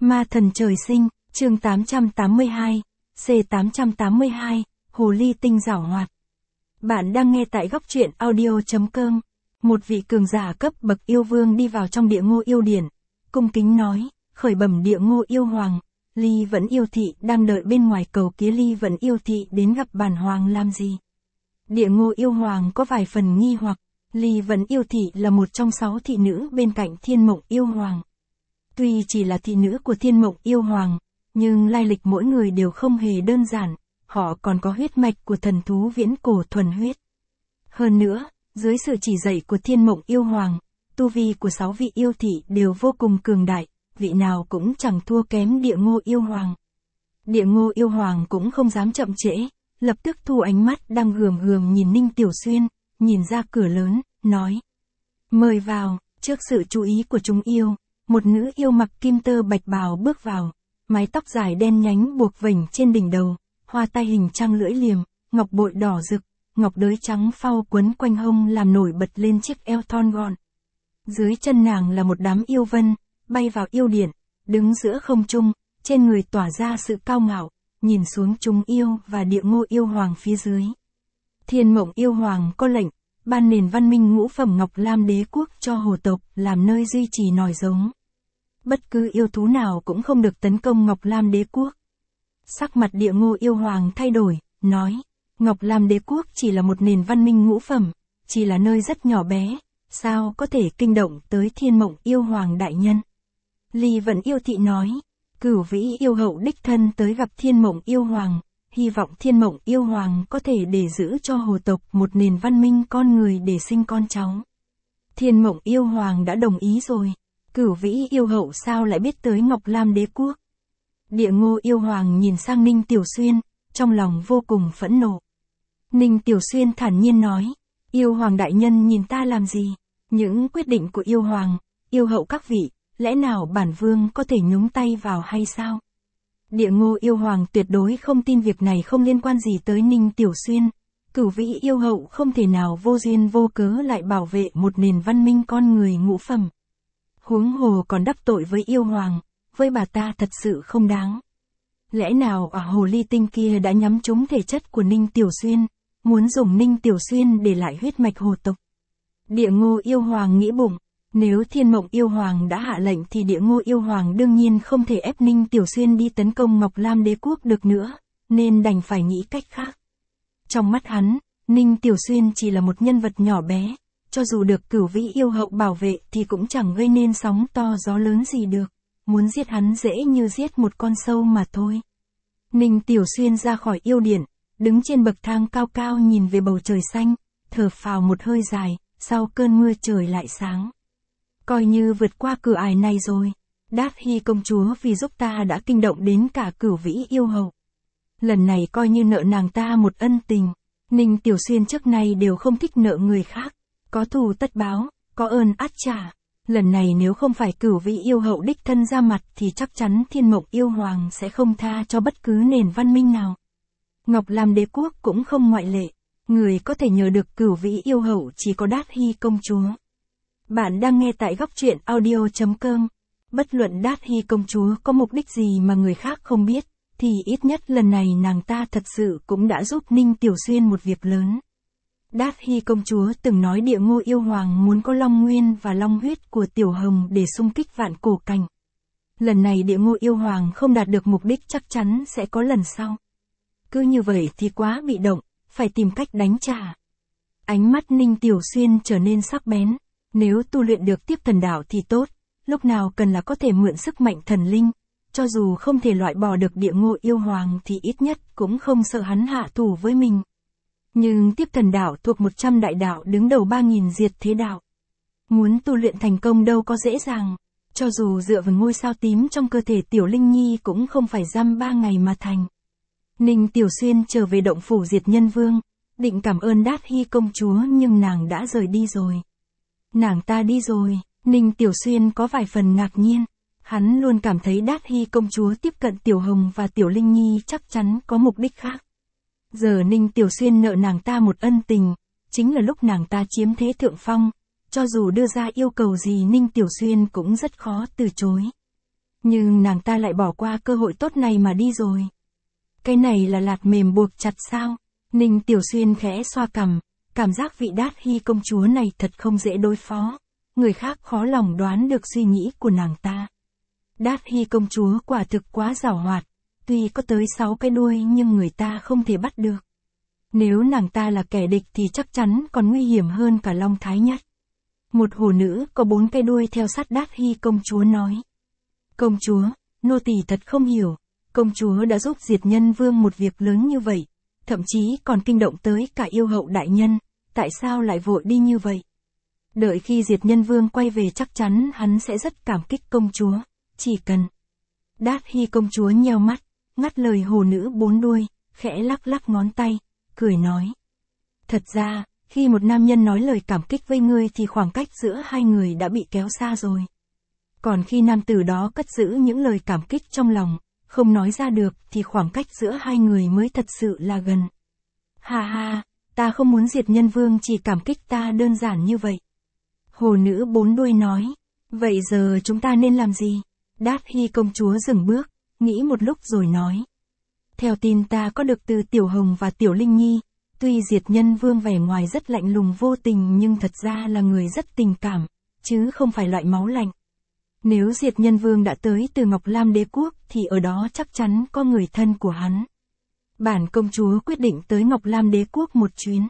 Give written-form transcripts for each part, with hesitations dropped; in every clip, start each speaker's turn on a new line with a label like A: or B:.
A: Ma thần trời sinh, chương 882, C882, Hồ ly tinh giảo hoạt. Bạn đang nghe tại góc truyện audio.com. Một vị cường giả cấp bậc yêu vương đi vào trong địa ngô yêu điển, cung kính nói, khởi bẩm địa ngô yêu hoàng, Ly Vẫn Yêu Thị đang đợi bên ngoài cầu kia. Ly Vẫn Yêu Thị đến gặp bản hoàng làm gì? Địa ngô yêu hoàng có vài phần nghi hoặc. Ly Vẫn Yêu Thị là một trong 6 thị nữ bên cạnh Thiên Mộng Yêu Hoàng. Tuy chỉ là thị nữ của Thiên Mộng Yêu Hoàng, nhưng lai lịch mỗi người đều không hề đơn giản, họ còn có huyết mạch của thần thú viễn cổ thuần huyết. Hơn nữa, dưới sự chỉ dạy của Thiên Mộng Yêu Hoàng, tu vi của 6 vị yêu thị đều vô cùng cường đại, vị nào cũng chẳng thua kém Địa Ngô Yêu Hoàng. Địa Ngô Yêu Hoàng cũng không dám chậm trễ, lập tức thu ánh mắt đang gườm gườm nhìn Ninh Tiểu Xuyên, nhìn ra cửa lớn, nói: mời vào. Trước sự chú ý của chúng yêu, một nữ yêu mặc kim tơ bạch bào bước vào, mái tóc dài đen nhánh buộc vểnh trên đỉnh đầu, hoa tai hình trăng lưỡi liềm, ngọc bội đỏ rực, ngọc đới trắng phao quấn quanh hông làm nổi bật lên chiếc eo thon gọn. Dưới chân nàng là một đám yêu vân, bay vào yêu điển, đứng giữa không trung, trên người tỏa ra sự cao ngạo, nhìn xuống chúng yêu và Địa Ngô Yêu Hoàng phía dưới. Thiên Mộng Yêu Hoàng có lệnh, ban nền văn minh ngũ phẩm Ngọc Lam Đế quốc cho hồ tộc làm nơi duy trì nòi giống. Bất cứ yêu thú nào cũng không được tấn công Ngọc Lam Đế quốc. Sắc mặt Địa Ngô Yêu Hoàng thay đổi, nói: Ngọc Lam Đế quốc chỉ là một nền văn minh ngũ phẩm, chỉ là nơi rất nhỏ bé, sao có thể kinh động tới Thiên Mộng Yêu Hoàng đại nhân. Ly Vẫn Yêu Thị nói: Cửu Vĩ yêu hậu đích thân tới gặp Thiên Mộng Yêu Hoàng, hy vọng Thiên Mộng Yêu Hoàng có thể để giữ cho hồ tộc một nền văn minh con người để sinh con cháu. Thiên Mộng Yêu Hoàng đã đồng ý rồi, Cửu Vĩ yêu hậu sao lại biết tới Ngọc Lam Đế quốc? Địa Ngô Yêu Hoàng nhìn sang Ninh Tiểu Xuyên, trong lòng vô cùng phẫn nộ. Ninh Tiểu Xuyên thản nhiên nói: Yêu Hoàng đại nhân nhìn ta làm gì? Những quyết định của Yêu Hoàng, yêu hậu các vị, lẽ nào bản vương có thể nhúng tay vào hay sao? Địa Ngô Yêu Hoàng tuyệt đối không tin việc này không liên quan gì tới Ninh Tiểu Xuyên. Cửu Vĩ yêu hậu không thể nào vô duyên vô cớ lại bảo vệ một nền văn minh con người ngũ phẩm. Huống hồ còn đắc tội với Yêu Hoàng, với bà ta thật sự không đáng. Lẽ nào hồ ly tinh kia đã nhắm trúng thể chất của Ninh Tiểu Xuyên, muốn dùng Ninh Tiểu Xuyên để lại huyết mạch hồ tộc? Địa Ngô Yêu Hoàng nghĩ bụng, nếu Thiên Mộng Yêu Hoàng đã hạ lệnh thì Địa Ngô Yêu Hoàng đương nhiên không thể ép Ninh Tiểu Xuyên đi tấn công Ngọc Lam Đế quốc được nữa, nên đành phải nghĩ cách khác. Trong mắt hắn, Ninh Tiểu Xuyên chỉ là một nhân vật nhỏ bé, cho dù được Cửu Vĩ yêu hậu bảo vệ thì cũng chẳng gây nên sóng to gió lớn gì được, muốn giết hắn dễ như giết một con sâu mà thôi. Ninh Tiểu Xuyên ra khỏi yêu điển, đứng trên bậc thang cao cao nhìn về bầu trời xanh, thở phào một hơi dài, sau cơn mưa trời lại sáng. Coi như vượt qua cửa ải này rồi, Đát Hy công chúa vì giúp ta đã kinh động đến cả Cửu Vĩ yêu hậu. Lần này coi như nợ nàng ta một ân tình. Ninh Tiểu Xuyên trước nay đều không thích nợ người khác, có thù tất báo, có ơn ắt trả. Lần này nếu không phải Cửu Vĩ yêu hậu đích thân ra mặt thì chắc chắn Thiên Mộng Yêu Hoàng sẽ không tha cho bất cứ nền văn minh nào. Ngọc Lam Đế quốc cũng không ngoại lệ, người có thể nhờ được Cửu Vĩ yêu hậu chỉ có Đát Hy công chúa. Bạn đang nghe tại góc truyện audio.com. Bất luận Đát Hy công chúa có mục đích gì mà người khác không biết, thì ít nhất lần này nàng ta thật sự cũng đã giúp Ninh Tiểu Xuyên một việc lớn. Đát Hy công chúa từng nói Địa Ngô Yêu Hoàng muốn có Long Nguyên và Long huyết của Tiểu Hồng để xung kích vạn cổ cảnh. Lần này Địa Ngô Yêu Hoàng không đạt được mục đích chắc chắn sẽ có lần sau. Cứ như vậy thì quá bị động, phải tìm cách đánh trả. Ánh mắt Ninh Tiểu Xuyên trở nên sắc bén. Nếu tu luyện được Tiếp Thần Đạo thì tốt, lúc nào cần là có thể mượn sức mạnh thần linh, cho dù không thể loại bỏ được Địa Ngô Yêu Hoàng thì ít nhất cũng không sợ hắn hạ thủ với mình. Nhưng Tiếp Thần Đạo thuộc 100 đại đạo đứng đầu 3000 diệt thế đạo. Muốn tu luyện thành công đâu có dễ dàng, cho dù dựa vào ngôi sao tím trong cơ thể Tiểu Linh Nhi cũng không phải dăm 3 ngày mà thành. Ninh Tiểu Xuyên trở về động phủ Diệt Nhân Vương, định cảm ơn Đát Hy công chúa nhưng nàng đã rời đi rồi. Nàng ta đi rồi, Ninh Tiểu Xuyên có vài phần ngạc nhiên. Hắn luôn cảm thấy Đát Hy công chúa tiếp cận Tiểu Hồng và Tiểu Linh Nhi chắc chắn có mục đích khác. Giờ Ninh Tiểu Xuyên nợ nàng ta một ân tình, chính là lúc nàng ta chiếm thế thượng phong, cho dù đưa ra yêu cầu gì Ninh Tiểu Xuyên cũng rất khó từ chối. Nhưng nàng ta lại bỏ qua cơ hội tốt này mà đi rồi. Cái này là lạt mềm buộc chặt sao? Ninh Tiểu Xuyên khẽ xoa cằm, cảm giác vị Đát Hy công chúa này thật không dễ đối phó. Người khác khó lòng đoán được suy nghĩ của nàng ta. Đát Hy công chúa quả thực quá giàu hoạt, tuy có tới 6 cái đuôi nhưng người ta không thể bắt được. Nếu nàng ta là kẻ địch thì chắc chắn còn nguy hiểm hơn cả Long Thái Nhất. Một hồ nữ có 4 cái đuôi theo sát Đát Hy công chúa nói. Công chúa, nô tỳ thật không hiểu, công chúa đã giúp Diệt Nhân Vương một việc lớn như vậy, thậm chí còn kinh động tới cả yêu hậu đại nhân, tại sao lại vội đi như vậy? Đợi khi Diệt Nhân Vương quay về chắc chắn hắn sẽ rất cảm kích công chúa, chỉ cần. Đát Hy công chúa nheo mắt, ngắt lời hồ nữ 4 đuôi, khẽ lắc lắc ngón tay, cười nói. Thật ra, khi một nam nhân nói lời cảm kích với ngươi thì khoảng cách giữa hai người đã bị kéo xa rồi. Còn khi nam tử đó cất giữ những lời cảm kích trong lòng, không nói ra được thì khoảng cách giữa hai người mới thật sự là gần. Ha ha, ta không muốn Diệt Nhân Vương chỉ cảm kích ta đơn giản như vậy. Hồ nữ 4 đuôi nói, vậy giờ chúng ta nên làm gì? Đát Hy công chúa dừng bước, nghĩ một lúc rồi nói. Theo tin ta có được từ Tiểu Hồng và Tiểu Linh Nhi, tuy Diệt Nhân Vương vẻ ngoài rất lạnh lùng vô tình nhưng thật ra là người rất tình cảm, chứ không phải loại máu lạnh. Nếu Diệt Nhân Vương đã tới từ Ngọc Lam Đế Quốc thì ở đó chắc chắn có người thân của hắn. Bản công chúa quyết định tới Ngọc Lam Đế Quốc một chuyến.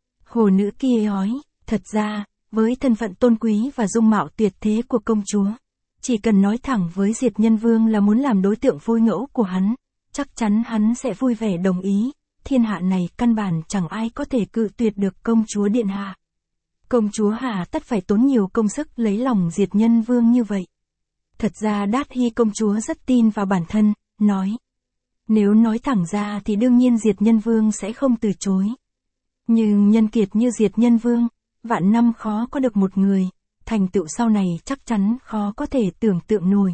A: Hồ nữ kia nói, thật ra, với thân phận tôn quý và dung mạo tuyệt thế của công chúa, chỉ cần nói thẳng với Diệt Nhân Vương là muốn làm đối tượng phôi ngẫu của hắn, chắc chắn hắn sẽ vui vẻ đồng ý, thiên hạ này căn bản chẳng ai có thể cự tuyệt được công chúa điện hạ. Công chúa hà tất phải tốn nhiều công sức lấy lòng Diệt Nhân Vương như vậy. Thật ra Đát Hy công chúa rất tin vào bản thân, nói. Nếu nói thẳng ra thì đương nhiên Diệt Nhân Vương sẽ không từ chối. Nhưng nhân kiệt như Diệt Nhân Vương, vạn năm khó có được một người, thành tựu sau này chắc chắn khó có thể tưởng tượng nổi.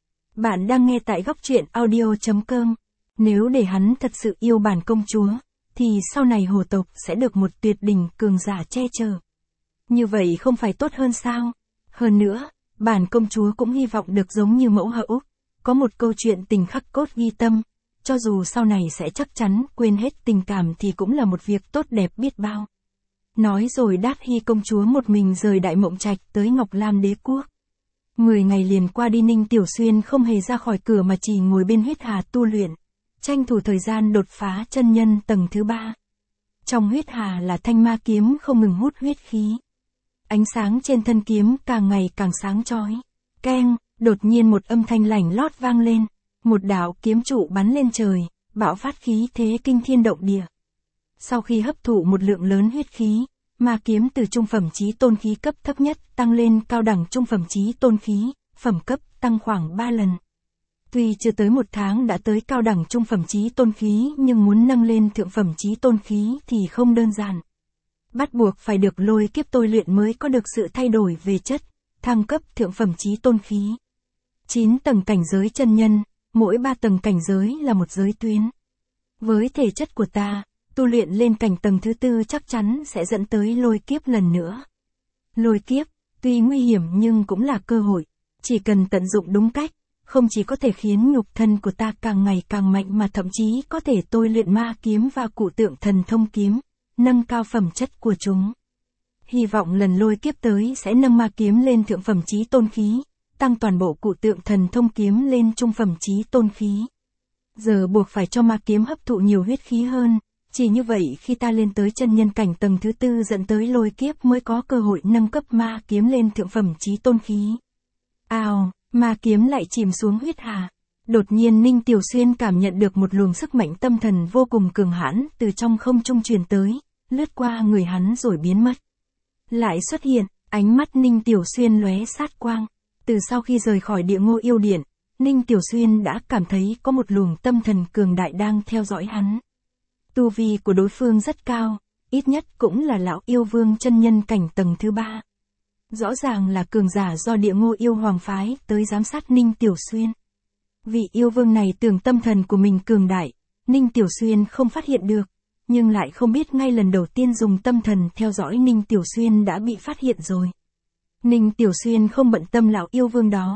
A: Bạn đang nghe tại góc truyện audio.com. Nếu để hắn thật sự yêu bản công chúa, thì sau này hồ tộc sẽ được một tuyệt đỉnh cường giả che chở. Như vậy không phải tốt hơn sao? Hơn nữa, bản công chúa cũng hy vọng được giống như mẫu hậu, có một câu chuyện tình khắc cốt ghi tâm, cho dù sau này sẽ chắc chắn quên hết tình cảm thì cũng là một việc tốt đẹp biết bao. Nói rồi Đát Hy công chúa một mình rời Đại Mộng Trạch tới Ngọc Lam Đế Quốc. 10 ngày liền qua đi, Ninh Tiểu Xuyên không hề ra khỏi cửa mà chỉ ngồi bên huyết hà tu luyện, tranh thủ thời gian đột phá chân nhân tầng thứ 3. Trong huyết hà là thanh ma kiếm không ngừng hút huyết khí. Ánh sáng trên thân kiếm càng ngày càng sáng chói. Keng, đột nhiên một âm thanh lảnh lót vang lên. Một đạo kiếm trụ bắn lên trời, bạo phát khí thế kinh thiên động địa. Sau khi hấp thụ một lượng lớn huyết khí, ma kiếm từ trung phẩm chí tôn khí cấp thấp nhất tăng lên cao đẳng trung phẩm chí tôn khí, phẩm cấp tăng khoảng 3 lần. Tuy chưa tới 1 tháng đã tới cao đẳng trung phẩm chí tôn khí nhưng muốn nâng lên thượng phẩm chí tôn khí thì không đơn giản. Bắt buộc phải được lôi kiếp tôi luyện mới có được sự thay đổi về chất, thăng cấp thượng phẩm chí tôn khí. 9 tầng cảnh giới chân nhân, mỗi 3 tầng cảnh giới là một giới tuyến. Với thể chất của ta, tu luyện lên cảnh tầng thứ 4 chắc chắn sẽ dẫn tới lôi kiếp lần nữa. Lôi kiếp, tuy nguy hiểm nhưng cũng là cơ hội, chỉ cần tận dụng đúng cách, không chỉ có thể khiến nhục thân của ta càng ngày càng mạnh mà thậm chí có thể tôi luyện ma kiếm và cụ tượng thần thông kiếm, nâng cao phẩm chất của chúng. Hy vọng lần lôi kiếp tới sẽ nâng ma kiếm lên thượng phẩm chí tôn khí, tăng toàn bộ cụ tượng thần thông kiếm lên trung phẩm chí tôn khí. Giờ buộc phải cho ma kiếm hấp thụ nhiều huyết khí hơn, chỉ như vậy khi ta lên tới chân nhân cảnh tầng thứ 4 dẫn tới lôi kiếp mới có cơ hội nâng cấp ma kiếm lên thượng phẩm chí tôn khí. Ào, ma kiếm lại chìm xuống huyết hà. Đột nhiên Ninh Tiểu Xuyên cảm nhận được một luồng sức mạnh tâm thần vô cùng cường hãn từ trong không trung truyền tới, lướt qua người hắn rồi biến mất. Lại xuất hiện, ánh mắt Ninh Tiểu Xuyên lóe sát quang. Từ sau khi rời khỏi Địa Ngô Yêu Điện, Ninh Tiểu Xuyên đã cảm thấy có một luồng tâm thần cường đại đang theo dõi hắn. Tu vi của đối phương rất cao, ít nhất cũng là lão yêu vương chân nhân cảnh tầng thứ 3. Rõ ràng là cường giả do Địa Ngô Yêu Hoàng phái tới giám sát Ninh Tiểu Xuyên. Vị yêu vương này tưởng tâm thần của mình cường đại, Ninh Tiểu Xuyên không phát hiện được, nhưng lại không biết ngay lần đầu tiên dùng tâm thần theo dõi Ninh Tiểu Xuyên đã bị phát hiện rồi. Ninh Tiểu Xuyên không bận tâm lão yêu vương đó,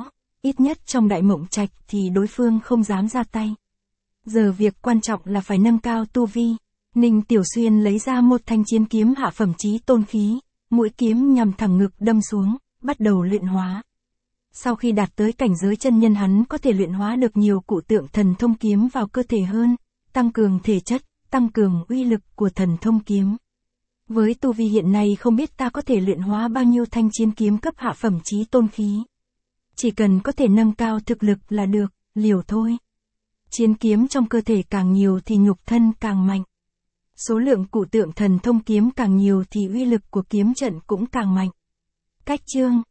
A: ít nhất trong đại mộng trạch thì đối phương không dám ra tay. Giờ việc quan trọng là phải nâng cao tu vi. Ninh Tiểu Xuyên lấy ra một thanh chiến kiếm hạ phẩm chí tôn khí, mũi kiếm nhằm thẳng ngực đâm xuống, bắt đầu luyện hóa. Sau khi đạt tới cảnh giới chân nhân hắn có thể luyện hóa được nhiều cụ tượng thần thông kiếm vào cơ thể hơn, tăng cường thể chất, tăng cường uy lực của thần thông kiếm. Với tu vi hiện nay không biết ta có thể luyện hóa bao nhiêu thanh chiến kiếm cấp hạ phẩm chí tôn khí. Chỉ cần có thể nâng cao thực lực là được, liều thôi. Chiến kiếm trong cơ thể càng nhiều thì nhục thân càng mạnh. Số lượng cụ tượng thần thông kiếm càng nhiều thì uy lực của kiếm trận cũng càng mạnh. Cách chương